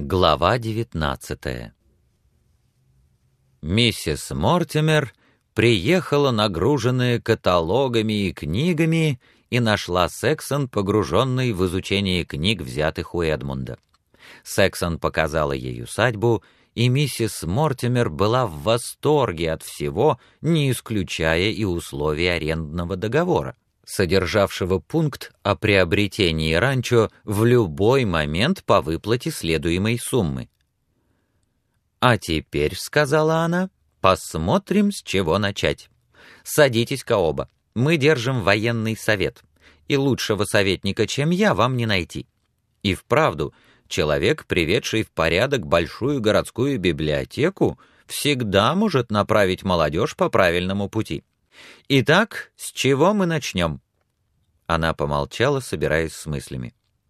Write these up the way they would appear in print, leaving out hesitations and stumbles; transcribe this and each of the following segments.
Глава 19. Миссис Мортимер приехала, нагруженная каталогами и книгами, и нашла Сексон, погруженный в изучение книг, взятых у Эдмунда. Сексон показала ей усадьбу, и миссис Мортимер была в восторге от всего, не исключая и условий арендного договора, содержавшего пункт о приобретении ранчо в любой момент по выплате следуемой суммы. «А теперь, — сказала она, — посмотрим, с чего начать. Садитесь-ка оба, мы держим военный совет, и лучшего советника, чем я, вам не найти. И вправду, человек, приведший в порядок большую городскую библиотеку, всегда может направить молодежь по правильному пути. Итак, с чего мы начнем?» Она помолчала, собираясь с мыслями.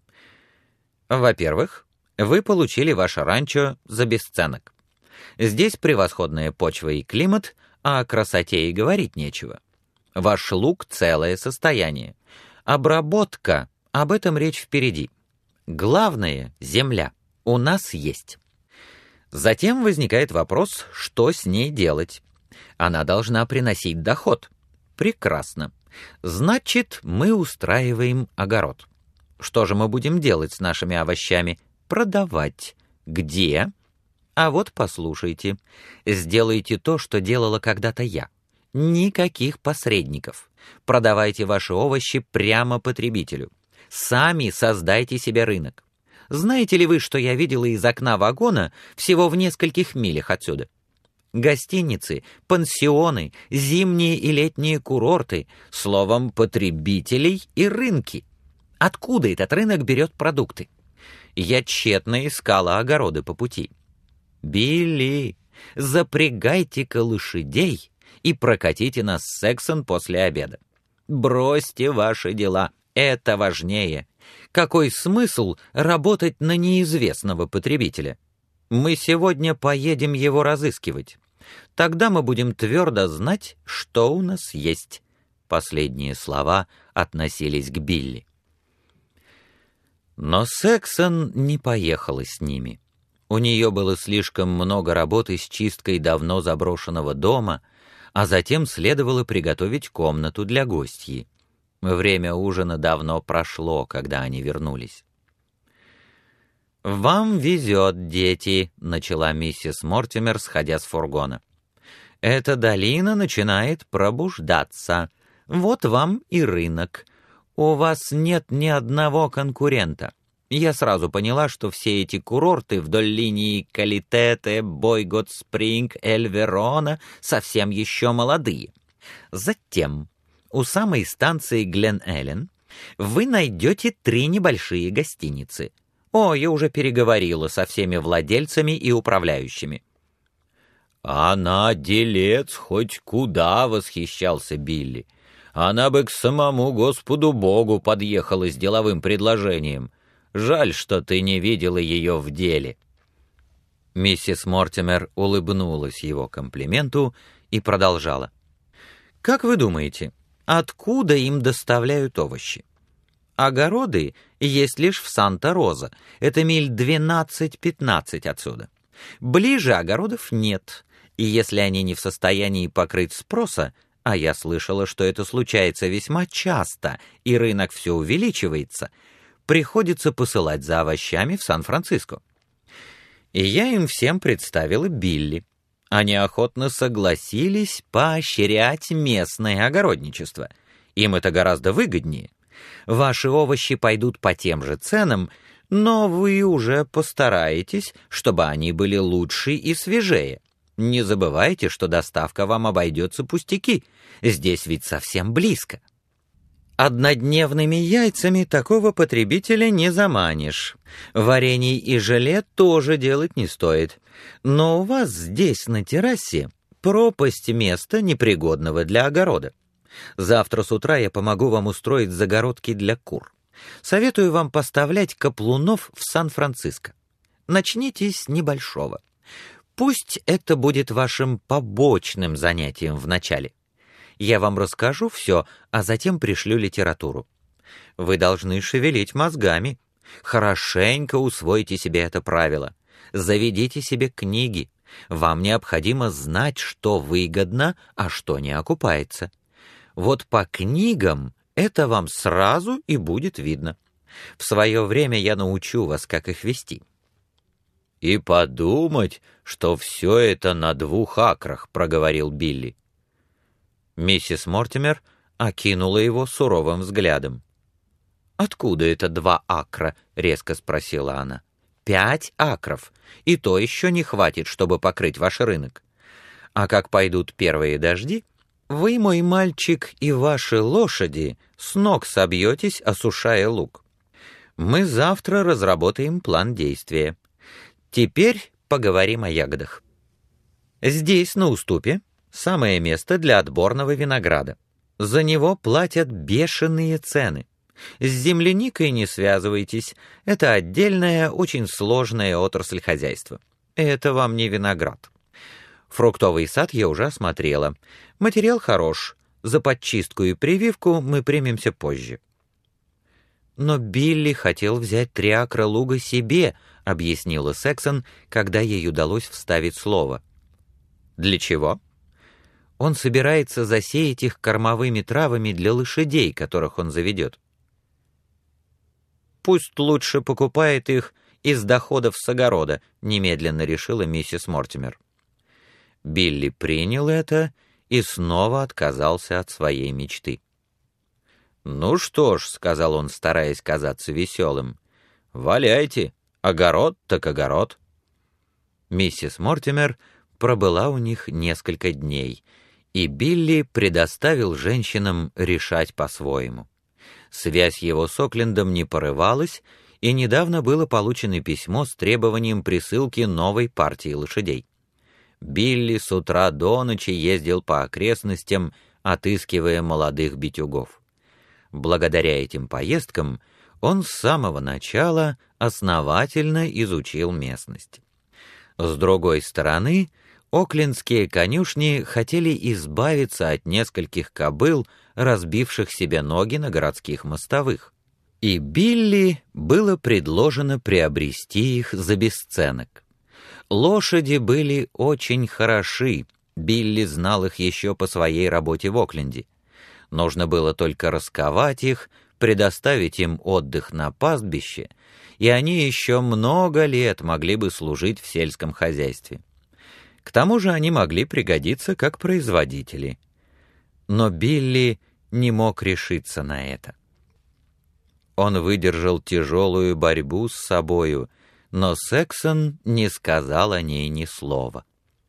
«Во-первых, вы получили ваше ранчо за бесценок. Здесь превосходная почва и климат, а о красоте и говорить нечего. Ваш луг — целое состояние. Обработка — об этом речь впереди. Главное — земля. У нас есть. Затем возникает вопрос, что с ней делать. Она должна приносить доход. Прекрасно. Значит, мы устраиваем огород. Что же мы будем делать с нашими овощами? Продавать. Где? А вот послушайте. Сделайте то, что делала когда-то я. Никаких посредников. Продавайте ваши овощи прямо потребителю. Сами создайте себе рынок. Знаете ли вы, что я видела из окна вагона всего в нескольких милях отсюда? Гостиницы, пансионы, зимние и летние курорты, словом, потребителей и рынки. Откуда этот рынок берет продукты? Я тщетно искала огороды по пути. Билли, запрягайте-ка лошадей и прокатите нас с Сексон после обеда. Бросьте ваши дела, это важнее. Какой смысл работать на неизвестного потребителя? Мы сегодня поедем его разыскивать. Тогда мы будем твердо знать, что у нас есть». Последние слова относились к Билли. Но Сексон не поехала с ними. У нее было слишком много работы с чисткой давно заброшенного дома, а затем следовало приготовить комнату для гостьи. Время ужина давно прошло, когда они вернулись. «Вам везет, дети», — начала миссис Мортимер, сходя с фургона. «Эта долина начинает пробуждаться. Вот вам и рынок. У вас нет ни одного конкурента. Я сразу поняла, что все эти курорты вдоль линии Калитете, Бойгот-Спринг, Эль-Верона совсем еще молодые. Затем, у самой станции Глен-Эллен, вы найдете 3 небольшие гостиницы. О, я уже переговорила со всеми владельцами и управляющими». «Она делец хоть куда», — восхищался Билли. «Она бы к самому Господу Богу подъехала с деловым предложением. Жаль, что ты не видела ее в деле». Миссис Мортимер улыбнулась его комплименту и продолжала. «Как вы думаете, откуда им доставляют овощи? Огороды есть лишь в Санта-Роза, это миль 12-15 отсюда. Ближе огородов нет, и если они не в состоянии покрыть спроса, а я слышала, что это случается весьма часто, и рынок все увеличивается, приходится посылать за овощами в Сан-Франциско. И я им всем представила Билли. Они охотно согласились поощрять местное огородничество. Им это гораздо выгоднее. Ваши овощи пойдут по тем же ценам, но вы уже постараетесь, чтобы они были лучше и свежее. Не забывайте, что доставка вам обойдется пустяки. Здесь ведь совсем близко. Однодневными яйцами такого потребителя не заманишь. Варений и желе тоже делать не стоит. Но у вас здесь, на террасе, пропасть места, непригодного для огорода. Завтра с утра я помогу вам устроить загородки для кур. Советую вам поставлять каплунов в Сан-Франциско. Начните с небольшого. Пусть это будет вашим побочным занятием вначале. Я вам расскажу все, а затем пришлю литературу. Вы должны шевелить мозгами. Хорошенько усвойте себе это правило. Заведите себе книги. Вам необходимо знать, что выгодно, а что не окупается. Вот по книгам это вам сразу и будет видно. В свое время я научу вас, как их вести». «И подумать, что все это на 2 акрах», — проговорил Билли. Миссис Мортимер окинула его суровым взглядом. «Откуда это 2 акра?» — резко спросила она. 5 акров, и то еще не хватит, чтобы покрыть ваш рынок. А как пойдут первые дожди, вы, мой мальчик, и ваши лошади с ног собьетесь, осушая луг. Мы завтра разработаем план действия. Теперь поговорим о ягодах. Здесь, на уступе, самое место для отборного винограда. За него платят бешеные цены. С земляникой не связывайтесь, это отдельная, очень сложная отрасль хозяйства. Это вам не виноград. Фруктовый сад я уже осмотрела. Материал хорош, за подчистку и прививку мы примемся позже. Но Билли хотел взять 3 акра луга себе, объяснила Сексон, когда ей удалось вставить слово. Для чего? Он собирается засеять их кормовыми травами для лошадей, которых он заведет. Пусть лучше покупает их из доходов с огорода, немедленно решила миссис Мортимер. Билли принял это и снова отказался от своей мечты. «Ну что ж», — сказал он, стараясь казаться веселым, — «валяйте, огород так огород». Миссис Мортимер пробыла у них несколько дней, и Билли предоставил женщинам решать по-своему. Связь его с Оклендом не порывалась, и недавно было получено письмо с требованием присылки новой партии лошадей. Билли с утра до ночи ездил по окрестностям, отыскивая молодых битюгов. Благодаря этим поездкам он с самого начала основательно изучил местность. С другой стороны, оклендские конюшни хотели избавиться от нескольких кобыл, разбивших себе ноги на городских мостовых. И Билли было предложено приобрести их за бесценок. Лошади были очень хороши, Билли знал их еще по своей работе в Окленде. Нужно было только расковать их, предоставить им отдых на пастбище, и они еще много лет могли бы служить в сельском хозяйстве. К тому же они могли пригодиться как производители. Но Билли не мог решиться на это. Он выдержал тяжелую борьбу с собою, но Сексон не сказал о ней ни слова.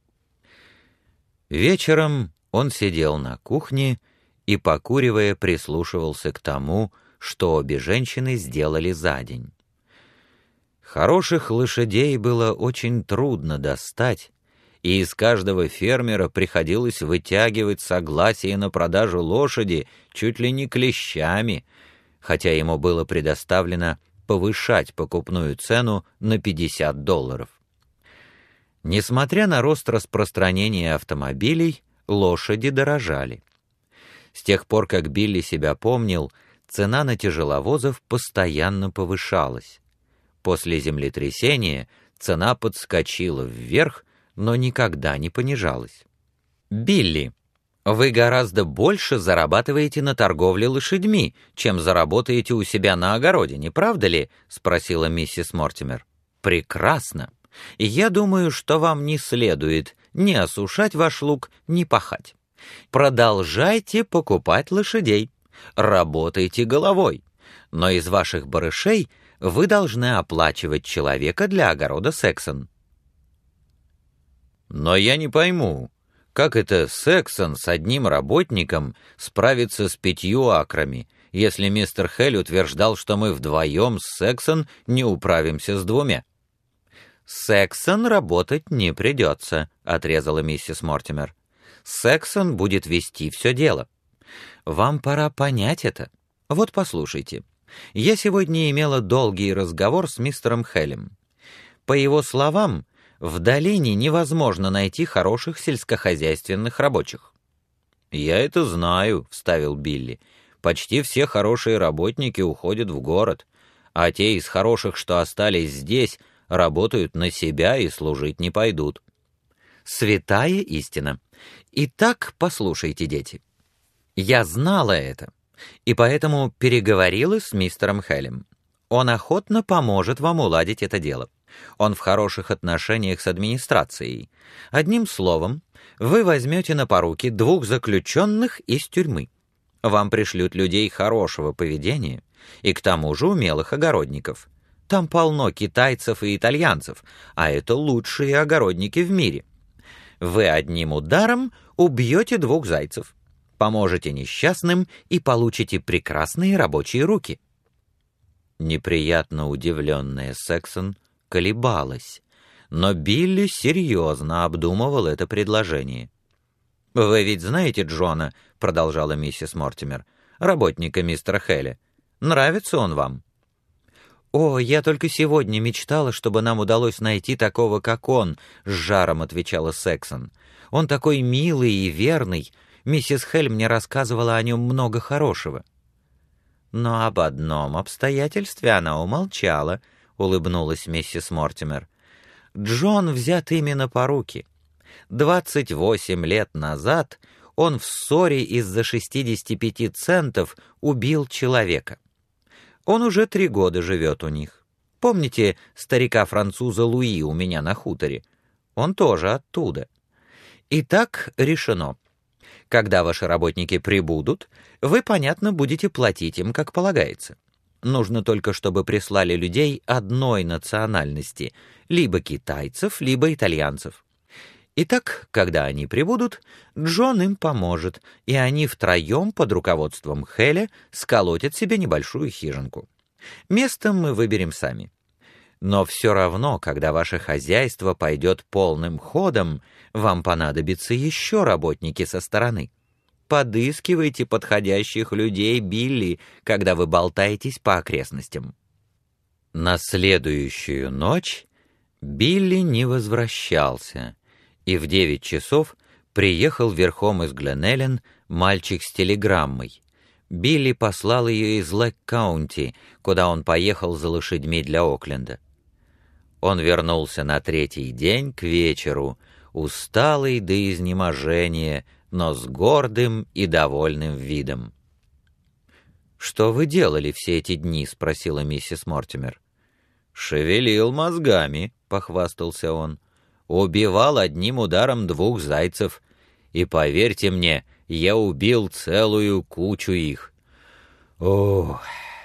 Вечером он сидел на кухне и, покуривая, прислушивался к тому, что обе женщины сделали за день. Хороших лошадей было очень трудно достать, и из каждого фермера приходилось вытягивать согласие на продажу лошади чуть ли не клещами, хотя ему было предоставлено повышать покупную цену на $50. Несмотря на рост распространения автомобилей, лошади дорожали. С тех пор, как Билли себя помнил, цена на тяжеловозов постоянно повышалась. После землетрясения цена подскочила вверх, но никогда не понижалась. «Билли, вы гораздо больше зарабатываете на торговле лошадьми, чем заработаете у себя на огороде, не правда ли?» — спросила миссис Мортимер. «Прекрасно. Я думаю, что вам не следует ни осушать ваш луг, ни пахать. Продолжайте покупать лошадей, работайте головой, но из ваших барышей вы должны оплачивать человека для огорода Сексон». «Но я не пойму, как это Сексон с одним работником справится с 5 акрами, если мистер Хель утверждал, что мы вдвоем с Сексон не управимся с 2? «Сексон работать не придется», — отрезала миссис Мортимер. «Сексон будет вести все дело. Вам пора понять это. Вот послушайте. Я сегодня имела долгий разговор с мистером Хелем. По его словам, в долине невозможно найти хороших сельскохозяйственных рабочих». «Я это знаю», — вставил Билли. «Почти все хорошие работники уходят в город, а те из хороших, что остались здесь, работают на себя и служить не пойдут». Святая истина. Итак, послушайте, дети. Я знала это, и поэтому переговорила с мистером Хелем. Он охотно поможет вам уладить это дело. Он в хороших отношениях с администрацией. Одним словом, вы возьмете на поруки 2 заключенных из тюрьмы. Вам пришлют людей хорошего поведения и к тому же умелых огородников. Там полно китайцев и итальянцев, а это лучшие огородники в мире. Вы одним ударом убьете 2 зайцев, поможете несчастным и получите прекрасные рабочие руки». Неприятно удивленная Сексон колебалась, но Билли серьезно обдумывал это предложение. «Вы ведь знаете Джона, — продолжала миссис Мортимер, — работника мистера Хэля. Нравится он вам?» «О, я только сегодня мечтала, чтобы нам удалось найти такого, как он», — с жаром отвечала Сексон. «Он такой милый и верный. Миссис Хель мне рассказывала о нем много хорошего». «Но об одном обстоятельстве она умолчала», — улыбнулась миссис Мортимер. «Джон взят именно по руки. 28 лет назад он в ссоре из-за 65 центов убил человека. Он уже 3 года живет у них. Помните старика-француза Луи у меня на хуторе? Он тоже оттуда. Итак, решено. Когда ваши работники прибудут, вы, понятно, будете платить им, как полагается. Нужно только, чтобы прислали людей одной национальности, либо китайцев, либо итальянцев. Итак, когда они прибудут, Джон им поможет, и они втроем под руководством Хэля сколотят себе небольшую хижинку. Место мы выберем сами. Но все равно, когда ваше хозяйство пойдет полным ходом, вам понадобятся еще работники со стороны. Подыскивайте подходящих людей, Билли, когда вы болтаетесь по окрестностям». На следующую ночь Билли не возвращался, и в 9 часов приехал верхом из Гленэлен мальчик с телеграммой. Билли послал ее из Лэг-Каунти, куда он поехал за лошадьми для Окленда. Он вернулся на 3-й день к вечеру, усталый до изнеможения, но с гордым и довольным видом. «Что вы делали все эти дни?» — спросила миссис Мортимер. «Шевелил мозгами», — похвастался он. «Убивал одним ударом 2 зайцев, и, поверьте мне, я убил целую кучу их. Ох,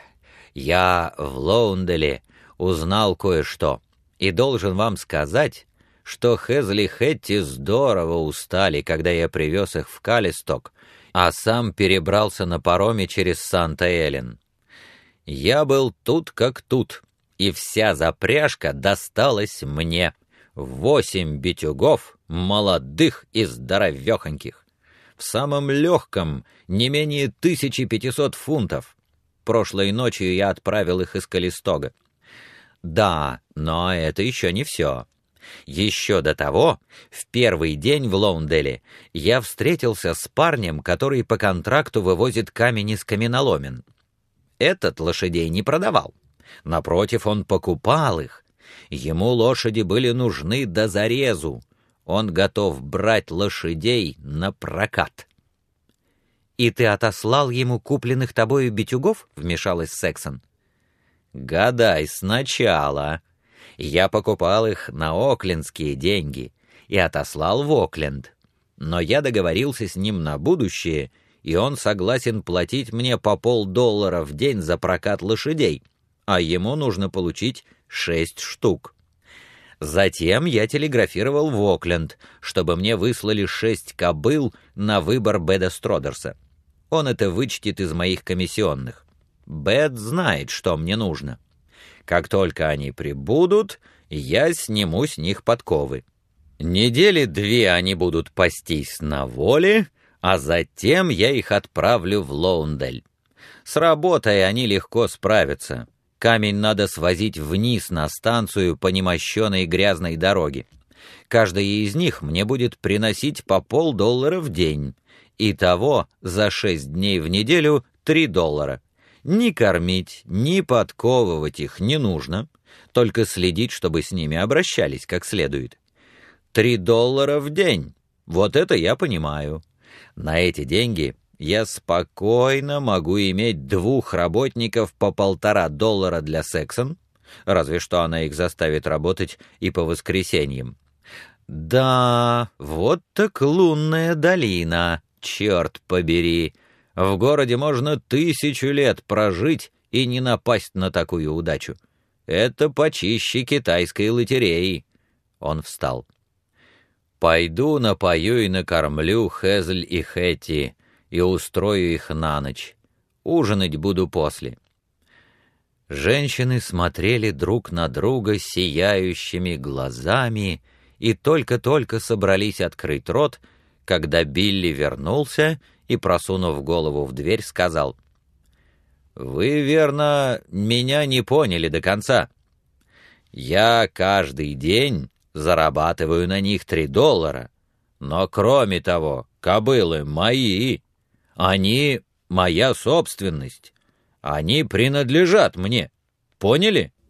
я в Лоунделе узнал кое-что, и должен вам сказать, что Хэзли Хэтти здорово устали, когда я привез их в Калисток, а сам перебрался на пароме через Санта-Элен. Я был тут как тут, и вся запряжка досталась мне. 8 битюгов, молодых и здоровехоньких. В самом легком не менее 1500 фунтов. Прошлой ночью я отправил их из Калистога. Да, но это еще не все. Еще до того, в первый день в Лоунделе, я встретился с парнем, который по контракту вывозит камень из каменоломен. Этот лошадей не продавал. Напротив, он покупал их. Ему лошади были нужны до зарезу. Он готов брать лошадей на прокат. «И ты отослал ему купленных тобою битюгов?» — вмешалась Сексон. «Гадай сначала. Я покупал их на оклендские деньги и отослал в Окленд. Но я договорился с ним на будущее, и он согласен платить мне по $50 в день за прокат лошадей, а ему нужно получить 6 штук. Затем я телеграфировал в Окленд, чтобы мне выслали 6 кобыл на выбор Беда Стродерса. Он это вычтет из моих комиссионных. Бед знает, что мне нужно. Как только они прибудут, я сниму с них подковы. 2 недели они будут пастись на воле, а затем я их отправлю в Лоундель. С работой они легко справятся. Камень надо свозить вниз на станцию по немощенной грязной дороге. Каждая из них мне будет приносить по $50 в день. Итого за 6 дней в неделю $3. Ни кормить, ни подковывать их не нужно, только следить, чтобы с ними обращались как следует. $3 в день. Вот это я понимаю. На эти деньги я спокойно могу иметь 2 работников по $1,5 для Сексон, разве что она их заставит работать и по воскресеньям. Да, вот так лунная долина, черт побери. В городе можно 1000 лет прожить и не напасть на такую удачу. Это почище китайской лотереи. Он встал. Пойду напою и накормлю Хезль и Хэтти и устрою их на ночь. Ужинать буду после. Женщины смотрели друг на друга сияющими глазами и только-только собрались открыть рот, когда Билли вернулся и, просунув голову в дверь, сказал: «Вы, верно, меня не поняли до конца. Я каждый день зарабатываю на них $3, но кроме того, кобылы мои, они моя собственность, они принадлежат мне. Поняли?»